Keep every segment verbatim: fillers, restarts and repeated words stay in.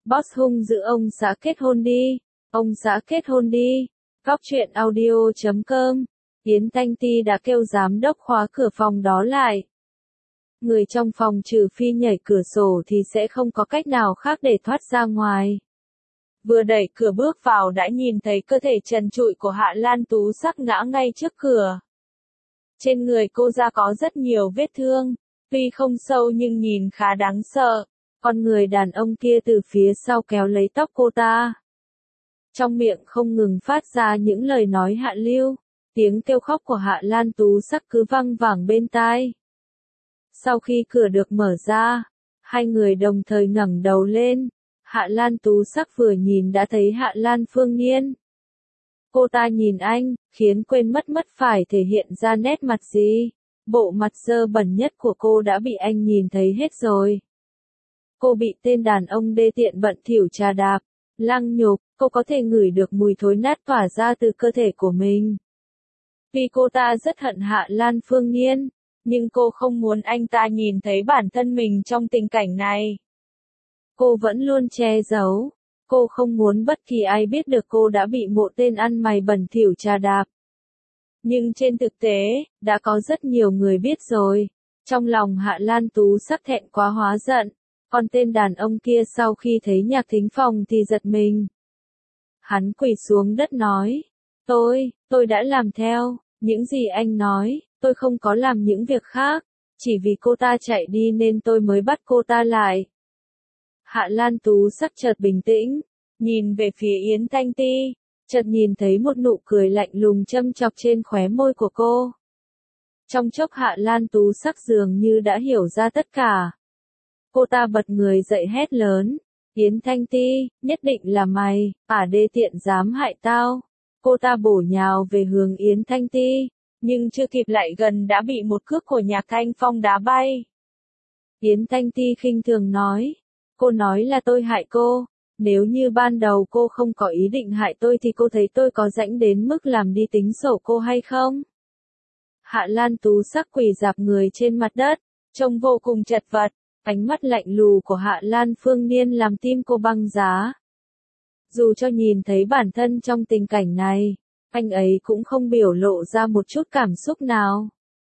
Boss hung dữ ông xã kết hôn đi, ông xã kết hôn đi. Góc truyện audio chấm com. Yến Thanh Ti đã kêu giám đốc khóa cửa phòng đó lại. Người trong phòng trừ phi nhảy cửa sổ thì sẽ không có cách nào khác để thoát ra ngoài. Vừa đẩy cửa bước vào đã nhìn thấy cơ thể trần trụi của Hạ Lan Tú Sắc ngã ngay trước cửa. Trên người cô ra có rất nhiều vết thương, tuy không sâu nhưng nhìn khá đáng sợ. Con người đàn ông kia từ phía sau kéo lấy tóc cô ta. Trong miệng không ngừng phát ra những lời nói hạ lưu, tiếng kêu khóc của Hạ Lan Tú Sắc cứ văng vẳng bên tai. Sau khi cửa được mở ra, hai người đồng thời ngẩng đầu lên. Hạ Lan Tú Sắc vừa nhìn đã thấy Hạ Lan Phương Nhiên. Cô ta nhìn anh, khiến quên mất mất phải thể hiện ra nét mặt gì. Bộ mặt dơ bẩn nhất của cô đã bị anh nhìn thấy hết rồi. Cô bị tên đàn ông đê tiện bận thỉu trà đạp, lăng nhục, cô có thể ngửi được mùi thối nát tỏa ra từ cơ thể của mình. Vì cô ta rất hận Hạ Lan Phương Nhiên, nhưng cô không muốn anh ta nhìn thấy bản thân mình trong tình cảnh này. Cô vẫn luôn che giấu, cô không muốn bất kỳ ai biết được cô đã bị một tên ăn mày bẩn thỉu trà đạp. Nhưng trên thực tế, đã có rất nhiều người biết rồi. Trong lòng Hạ Lan Tú Sắc thẹn quá hóa giận. Còn tên đàn ông kia sau khi thấy Nhạc Thính Phong thì giật mình. Hắn quỳ xuống đất nói, tôi, tôi đã làm theo, những gì anh nói, tôi không có làm những việc khác, chỉ vì cô ta chạy đi nên tôi mới bắt cô ta lại. Hạ Lan Tú Sắc chợt bình tĩnh, nhìn về phía Yến Thanh Ti, chợt nhìn thấy một nụ cười lạnh lùng châm chọc trên khóe môi của cô. Trong chốc Hạ Lan Tú Sắc dường như đã hiểu ra tất cả. Cô ta bật người dậy hét lớn, Yến Thanh Ti, nhất định là mày, ả đê tiện dám hại tao. Cô ta bổ nhào về hướng Yến Thanh Ti, nhưng chưa kịp lại gần đã bị một cước của Nhạc Thanh Phong đá bay. Yến Thanh Ti khinh thường nói, cô nói là tôi hại cô, nếu như ban đầu cô không có ý định hại tôi thì cô thấy tôi có rãnh đến mức làm đi tính sổ cô hay không? Hạ Lan Tú Sắc quỳ rạp người trên mặt đất, trông vô cùng chật vật. Ánh mắt lạnh lù của Hạ Lan Phương Nhiên làm tim cô băng giá. Dù cho nhìn thấy bản thân trong tình cảnh này, anh ấy cũng không biểu lộ ra một chút cảm xúc nào.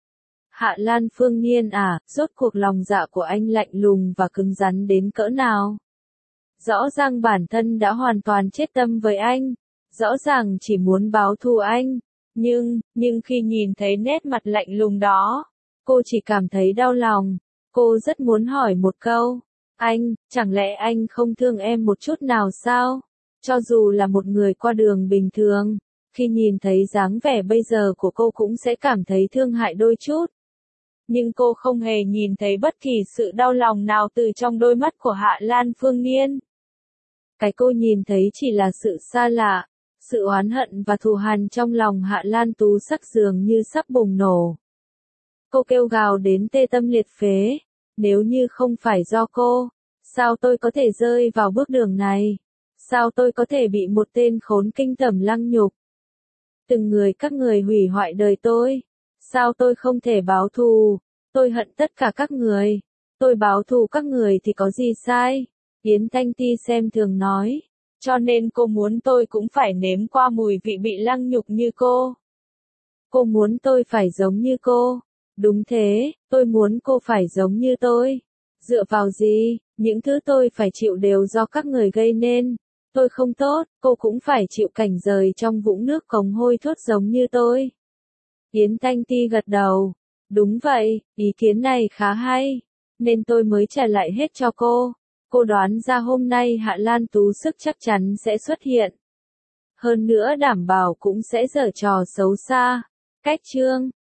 Hạ Lan Phương Nhiên à, rốt cuộc lòng dạ của anh lạnh lùng và cứng rắn đến cỡ nào? Rõ ràng bản thân đã hoàn toàn chết tâm với anh, rõ ràng chỉ muốn báo thù anh, nhưng, nhưng khi nhìn thấy nét mặt lạnh lùng đó, cô chỉ cảm thấy đau lòng. Cô rất muốn hỏi một câu, anh, chẳng lẽ anh không thương em một chút nào sao? Cho dù là một người qua đường bình thường, khi nhìn thấy dáng vẻ bây giờ của cô cũng sẽ cảm thấy thương hại đôi chút. Nhưng cô không hề nhìn thấy bất kỳ sự đau lòng nào từ trong đôi mắt của Hạ Lan Phương Nhiên. Cái cô nhìn thấy chỉ là sự xa lạ, sự oán hận và thù hằn trong lòng Hạ Lan Tú Sắc dường như sắp bùng nổ. Cô kêu gào đến tê tâm liệt phế, nếu như không phải do cô, sao tôi có thể rơi vào bước đường này? Sao tôi có thể bị một tên khốn kinh tởm lăng nhục? Từng người các người hủy hoại đời tôi, sao tôi không thể báo thù? Tôi hận tất cả các người, tôi báo thù các người thì có gì sai? Yến Thanh Ti xem thường nói, cho nên cô muốn tôi cũng phải nếm qua mùi vị bị lăng nhục như cô. Cô muốn tôi phải giống như cô. Đúng thế, tôi muốn cô phải giống như tôi. Dựa vào gì, những thứ tôi phải chịu đều do các người gây nên. Tôi không tốt, cô cũng phải chịu cảnh rời trong vũng nước cống hôi thối giống như tôi. Yến Thanh Ti gật đầu. Đúng vậy, ý kiến này khá hay. Nên tôi mới trả lại hết cho cô. Cô đoán ra hôm nay Hạ Lan Tú Sắc chắc chắn sẽ xuất hiện. Hơn nữa đảm bảo cũng sẽ giở trò xấu xa. Cách chương